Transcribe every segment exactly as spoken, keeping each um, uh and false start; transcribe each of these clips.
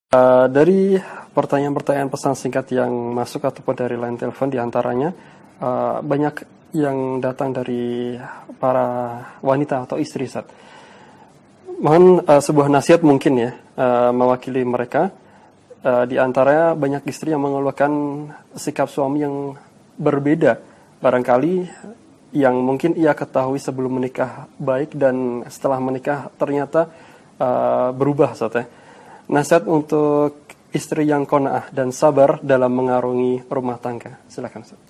Uh, dari pertanyaan-pertanyaan pesan singkat yang masuk ataupun dari line telepon diantaranya uh, banyak yang datang dari para wanita atau istri, Ustaz. Mohon uh, sebuah nasihat mungkin ya uh, mewakili mereka. Uh, di antaranya banyak istri yang mengeluhkan sikap suami yang berbeda, barangkali yang mungkin ia ketahui sebelum menikah baik dan setelah menikah ternyata uh, berubah, Ustaz ya. Nasihat untuk istri yang qanaah dan sabar dalam mengarungi rumah tangga. Silakan, Ustaz.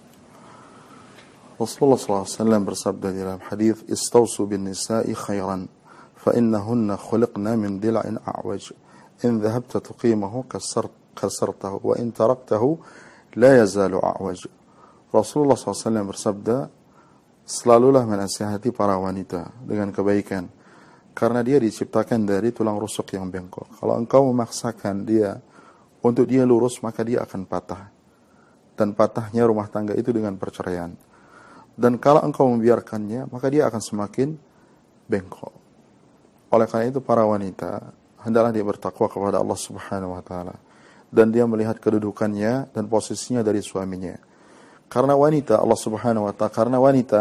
Rasulullah sallallahu alaihi wasallam bersabda dalam hadis, "Istausu bin nisa'i khairan, fa innahunna khuliqna min dil'in a'waj. In dhahabta tuqimahu kasartahu, wa in taraktahu la yazalu a'waj." Rasulullah sallallahu alaihi wasallam bersabda, selalulah menasihati para wanita dengan kebaikan, karena dia diciptakan dari tulang rusuk yang bengkok. Kalau engkau memaksakan dia untuk dia lurus, maka dia akan patah. Dan patahnya rumah tangga itu dengan perceraian. Dan kalau engkau membiarkannya, maka dia akan semakin bengkok. Oleh karena itu para wanita, hendaklah dia bertakwa kepada Allah Subhanahu wa taala, dan dia melihat kedudukannya dan posisinya dari suaminya. Karena wanita Allah Subhanahu wa taala, karena wanita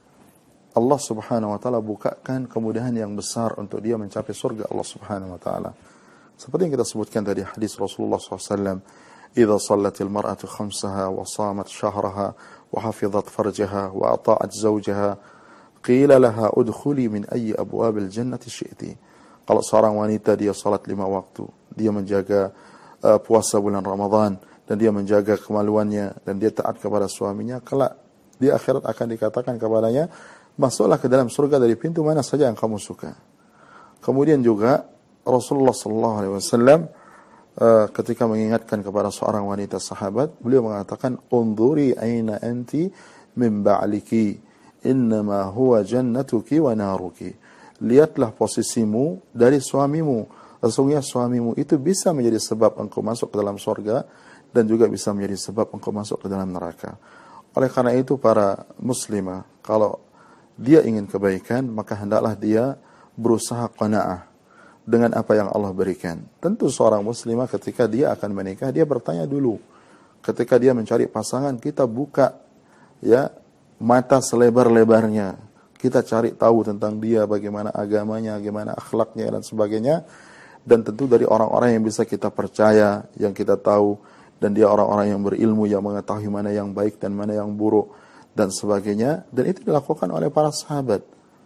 Allah Subhanahu wa taala bukakan kemudahan yang besar untuk dia mencapai surga Allah Subhanahu wa taala. Seperti yang kita sebutkan tadi hadis Rasulullah sallallahu alaihi wasallam, "Idza shallatil mar'atu khamsaha wa shamat shahraha wa hafizat farjaha wa ata'at zawjaha, qila laha udkhuli min ayyi abwabil jannati syi'ti." Kalau seorang wanita dia salat lima waktu, dia menjaga uh, puasa bulan Ramadan, dan dia menjaga kemaluannya, dan dia taat kepada suaminya, kelak di akhirat akan dikatakan kepadanya, masuklah ke dalam surga dari pintu mana saja yang kamu suka. Kemudian juga Rasulullah sallallahu alaihi wasallam uh, ketika mengingatkan kepada seorang wanita sahabat, beliau mengatakan, "Unzuri aina anti min ba'liki, innama huwa jannatuki wa naruki." Lihatlah posisimu dari suamimu. Sesungguhnya suamimu itu bisa menjadi sebab engkau masuk ke dalam surga, dan juga bisa menjadi sebab engkau masuk ke dalam neraka. Oleh karena itu para muslimah, kalau dia ingin kebaikan, maka hendaklah dia berusaha qanaah dengan apa yang Allah berikan. Tentu seorang muslimah ketika dia akan menikah, dia bertanya dulu. Ketika dia mencari pasangan, kita buka ya mata selebar-lebarnya. Kita cari tahu tentang dia, bagaimana agamanya, bagaimana akhlaknya, dan sebagainya. Dan tentu dari orang-orang yang bisa kita percaya, yang kita tahu, dan dia orang-orang yang berilmu, yang mengetahui mana yang baik dan mana yang buruk, dan sebagainya. Dan itu dilakukan oleh para sahabat.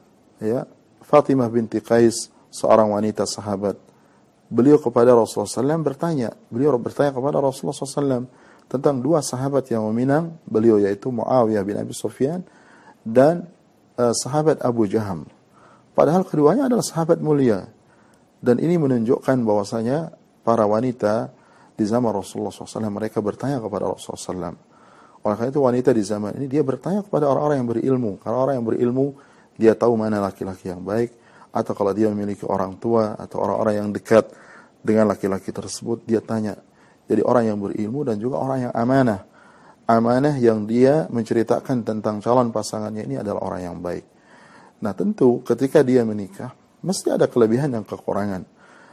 Ya, Fatimah binti Qais, seorang wanita sahabat, beliau kepada Rasulullah sallallahu alaihi wasallam bertanya, beliau bertanya kepada Rasulullah sallallahu alaihi wasallam tentang dua sahabat yang meminang beliau, yaitu Muawiyah bin Abi Sufyan dan uh, sahabat Abu Jaham. Padahal keduanya adalah sahabat mulia. Dan ini menunjukkan bahwasanya para wanita di zaman Rasulullah sallallahu alaihi wasallam mereka bertanya kepada Rasulullah sallallahu alaihi wasallam. Oleh karena itu wanita di zaman ini dia bertanya kepada orang-orang yang berilmu. Karena orang yang berilmu dia tahu mana laki-laki yang baik, atau kalau dia memiliki orang tua atau orang-orang yang dekat dengan laki-laki tersebut, dia tanya. Jadi orang yang berilmu dan juga orang yang amanah. Amanah yang dia menceritakan tentang calon pasangannya ini adalah orang yang baik. Nah tentu ketika dia menikah, mesti ada kelebihan dan kekurangan.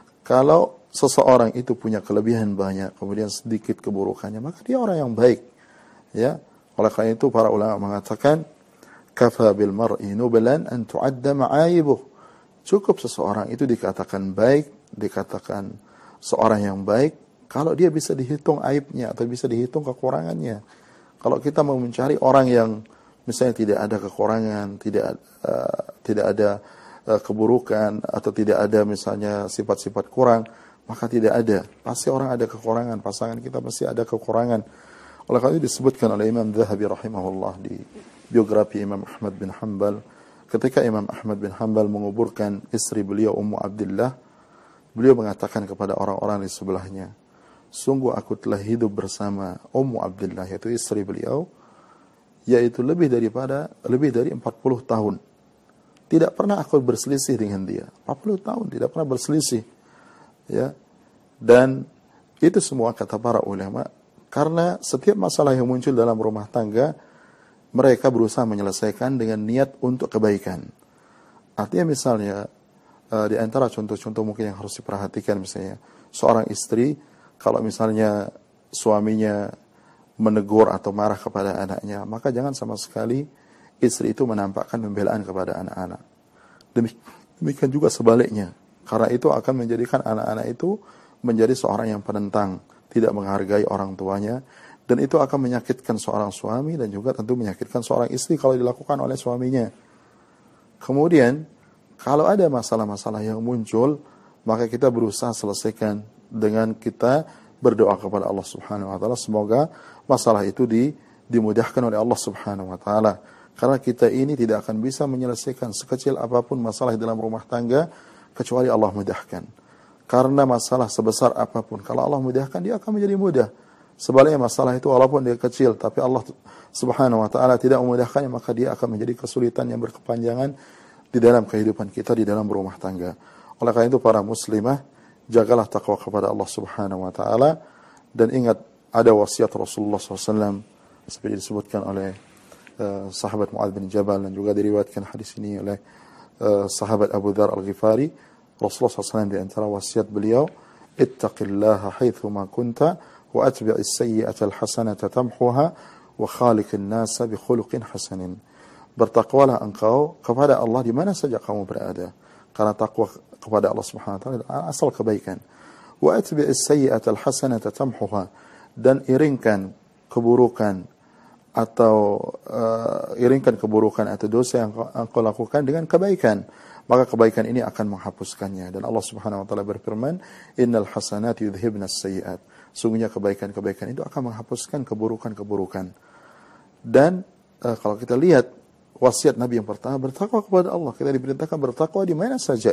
Kalau seseorang itu punya kelebihan banyak, kemudian sedikit keburukannya, maka dia orang yang baik. Ya, oleh karena itu para ulama mengatakan, "Kafa bil mar'i nublan an tu'adda ma'ayibuh." Cukup seseorang itu dikatakan baik, dikatakan seorang yang baik, kalau dia bisa dihitung aibnya atau bisa dihitung kekurangannya. Kalau kita mau mencari orang yang misalnya tidak ada kekurangan, tidak uh, tidak ada uh, keburukan, atau tidak ada misalnya sifat-sifat kurang, maka tidak ada. Pasti orang ada kekurangan, pasangan kita pasti ada kekurangan. Oleh karena itu disebutkan oleh Imam Dzahabi rahimahullah di biografi Imam Ahmad bin Hanbal, ketika Imam Ahmad bin Hanbal menguburkan istri beliau Ummu Abdillah, beliau mengatakan kepada orang-orang di sebelahnya, "Sungguh aku telah hidup bersama Ummu Abdillah," yaitu istri beliau, yaitu lebih daripada lebih dari empat puluh tahun. Tidak pernah aku berselisih dengan dia. empat puluh tahun tidak pernah berselisih. Ya. Dan itu semua kata para ulama, karena setiap masalah yang muncul dalam rumah tangga, mereka berusaha menyelesaikan dengan niat untuk kebaikan. Artinya misalnya uh, di antara contoh-contoh mungkin yang harus diperhatikan, misalnya seorang istri kalau misalnya suaminya menegur atau marah kepada anaknya, maka jangan sama sekali istri itu menampakkan pembelaan kepada anak-anak. Demikian juga sebaliknya, karena itu akan menjadikan anak-anak itu menjadi seorang yang penentang, tidak menghargai orang tuanya, dan itu akan menyakitkan seorang suami dan juga tentu menyakitkan seorang istri kalau dilakukan oleh suaminya. Kemudian, kalau ada masalah-masalah yang muncul, maka kita berusaha selesaikan dengan kita berdoa kepada Allah Subhanahu wa taala, semoga masalah itu di, dimudahkan oleh Allah Subhanahu wa taala. Karena kita ini tidak akan bisa menyelesaikan sekecil apapun masalah dalam rumah tangga kecuali Allah mudahkan. Karena masalah sebesar apapun, kalau Allah mudahkan, dia akan menjadi mudah. Sebaliknya masalah itu walaupun dia kecil, tapi Allah Subhanahu wa taala tidak memudahkannya, maka dia akan menjadi kesulitan yang berkepanjangan di dalam kehidupan kita, di dalam rumah tangga. Oleh karena itu para muslimah, jagalah takwa kepada Allah Subhanahu wa taala, dan ingat ada wasiat Rasulullah shallallahu alaihi wasallam seperti disebutkan oleh uh, sahabat Mu'adz bin Jabal, dan juga diriwayatkan hadis ini oleh uh, sahabat Abu Dzar Al-Ghifari. Rasulullah shallallahu alaihi wasallam di antara wasiat beliau, ittaqillaha haitsu ma kunta wa atbi'is sayyi'ata al-hasanata tamhuha wa khaliqin nasa bi khuluqin hasanin. Bertakwalah engkau kepada Allah di mana saja kamu berada, karena takwa kepada Allah Subhanahu wa taala asal kebaikan. Wa atbi'is sayyi'ata al-hasanata tamhuha, dan iringkan keburukan atau uh, iringkan keburukan atau dosa yang engkau lakukan dengan kebaikan, maka kebaikan ini akan menghapuskannya. Dan Allah Subhanahu wa taala berfirman, innal hasanati yudhibnas sayyi'at, sungguhnya kebaikan-kebaikan itu akan menghapuskan keburukan-keburukan. Dan uh, kalau kita lihat wasiat Nabi yang pertama, bertakwa kepada Allah. Kita diperintahkan bertakwa di mana saja.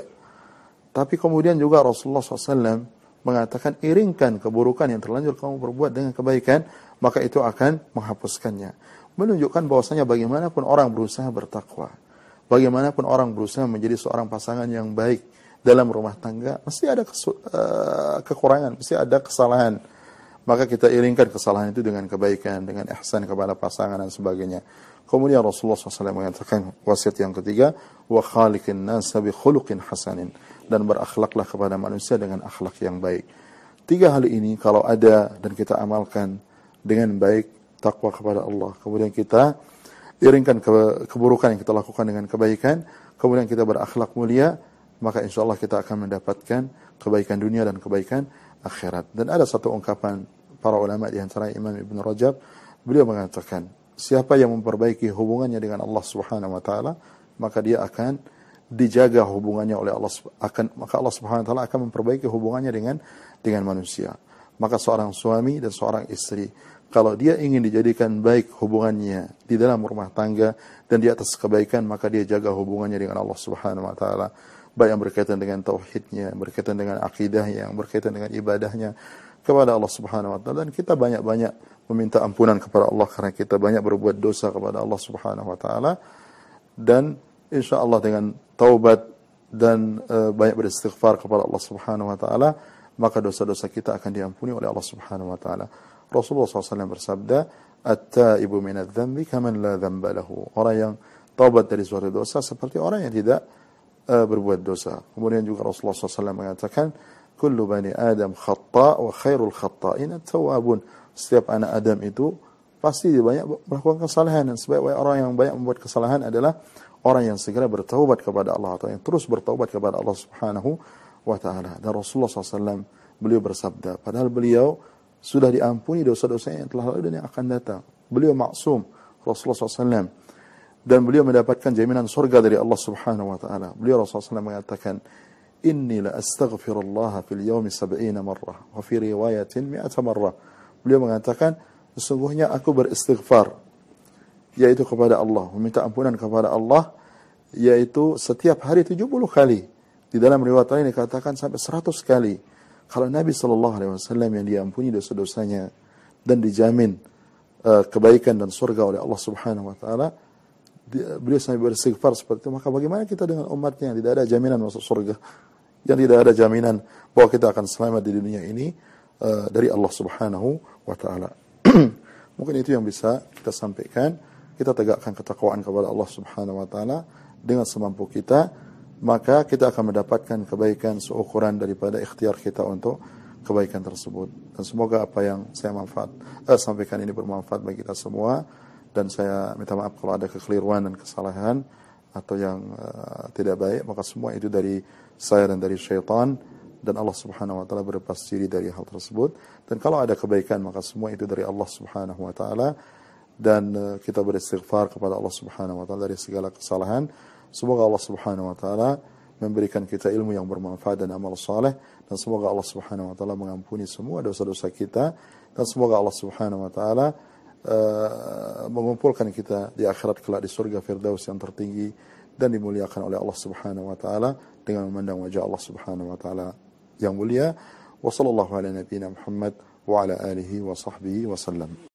Tapi kemudian juga Rasulullah shallallahu alaihi wasallam mengatakan, iringkan keburukan yang terlanjur kamu perbuat dengan kebaikan, maka itu akan menghapuskannya. Menunjukkan bahwasanya bagaimanapun orang berusaha bertakwa, bagaimanapun orang berusaha menjadi seorang pasangan yang baik dalam rumah tangga, mesti ada kesu- uh, kekurangan, mesti ada kesalahan. Maka kita iringkan kesalahan itu dengan kebaikan, dengan ihsan kepada pasangan dan sebagainya. Kemudian Rasulullah shallallahu alaihi wasallam mengatakan wasiat yang ketiga, wa khaliqin nasa bi khuluqin hasanin, dan berakhlaklah kepada manusia dengan akhlak yang baik. Tiga hal ini kalau ada dan kita amalkan dengan baik, takwa kepada Allah, kemudian kita iringkan ke- keburukan yang kita lakukan dengan kebaikan, kemudian kita berakhlak mulia, maka insya Allah kita akan mendapatkan kebaikan dunia dan kebaikan akhirat. Dan ada satu ungkapan para ulama di antara Imam Ibn Rajab, beliau mengatakan, siapa yang memperbaiki hubungannya dengan Allah Subhanahu wa taala, maka dia akan dijaga hubungannya oleh Allah, akan maka Allah Subhanahu wa taala akan memperbaiki hubungannya dengan dengan manusia. Maka seorang suami dan seorang istri, kalau dia ingin dijadikan baik hubungannya di dalam rumah tangga dan di atas kebaikan, maka dia jaga hubungannya dengan Allah Subhanahu wa taala, baik yang berkaitan dengan tauhidnya, berkaitan dengan akidahnya, yang berkaitan dengan ibadahnya kepada Allah Subhanahu wa taala. Dan kita banyak-banyak meminta ampunan kepada Allah karena kita banyak berbuat dosa kepada Allah Subhanahu wa taala. Dan insya Allah dengan taubat dan e, banyak beristighfar kepada Allah Subhanahu wa taala, maka dosa-dosa kita akan diampuni oleh Allah Subhanahu wa taala. Rasulullah shallallahu alaihi wasallam bersabda, at-taibu minadz-dzambi kaman la dzamba lahu. Orang yang taubat dari suatu dosa seperti orang yang tidak uh, berbuat dosa. Kemudian juga Rasulullah shallallahu alaihi wasallam mengatakan, kullu bani Adam khata' wa khairul khata'in at-tawwabun. Setiap anak Adam itu pasti banyak melakukan kesalahan, dan sebaik-baik orang yang banyak membuat kesalahan adalah orang yang segera bertaubat kepada Allah, atau yang terus bertaubat kepada Allah Subhanahu wa taala. Dan Rasulullah shallallahu alaihi wasallam beliau bersabda, padahal beliau sudah diampuni dosa-dosanya yang telah lalu dan yang akan datang. Beliau maksum, Rasulullah shallallahu alaihi wasallam, dan beliau mendapatkan jaminan surga dari Allah Subhanahu wa taala. Beliau Rasulullah shallallahu alaihi wasallam mengatakan, inni la astaghfirullah fil yawmi sab'ina marrah wa fi riwayatin mi'ata marrah. Beliau mengatakan, sesungguhnya aku beristighfar, yaitu kepada Allah, meminta ampunan kepada Allah, yaitu setiap hari tujuh puluh kali. Di dalam riwayat lain dikatakan sampai seratus kali. Kalau Nabi sallallahu alaihi wasallam yang diampuni dosa-dosanya dan dijamin uh, kebaikan dan surga oleh Allah Subhanahu wa taala, beliau sampai beristighfar seperti itu, maka bagaimana kita dengan umatnya yang tidak ada jaminan masuk surga, yang tidak ada jaminan bahwa kita akan selamat di dunia ini uh, dari Allah Subhanahu wa taala. Mungkin itu yang bisa kita sampaikan. Kita tegakkan ketakwaan kepada Allah Subhanahu wa taala dengan semampu kita, maka kita akan mendapatkan kebaikan seukuran daripada ikhtiar kita untuk kebaikan tersebut. Dan semoga apa yang saya manfaat, eh, sampaikan ini bermanfaat bagi kita semua. Dan saya minta maaf kalau ada kekeliruan dan kesalahan atau yang uh, tidak baik, maka semua itu dari saya dan dari syaitan, dan Allah Subhanahu wa taala berlepas diri dari hal tersebut. Dan kalau ada kebaikan, maka semua itu dari Allah Subhanahu wa taala, dan uh, kita beristighfar kepada Allah Subhanahu wa taala dari segala kesalahan. Semoga Allah Subhanahu wa taala memberikan kita ilmu yang bermanfaat dan amal saleh, dan semoga Allah Subhanahu wa taala mengampuni semua dosa-dosa kita, dan semoga Allah Subhanahu wa taala Uh, mengumpulkan kita di akhirat kelak di surga Firdaus yang tertinggi, dan dimuliakan oleh Allah Subhanahu wa taala dengan memandang wajah Allah Subhanahu wa taala yang mulia. Wa sallallahu ala nabiyyina Muhammad wa ala alihi wa sahbihi wa sallam.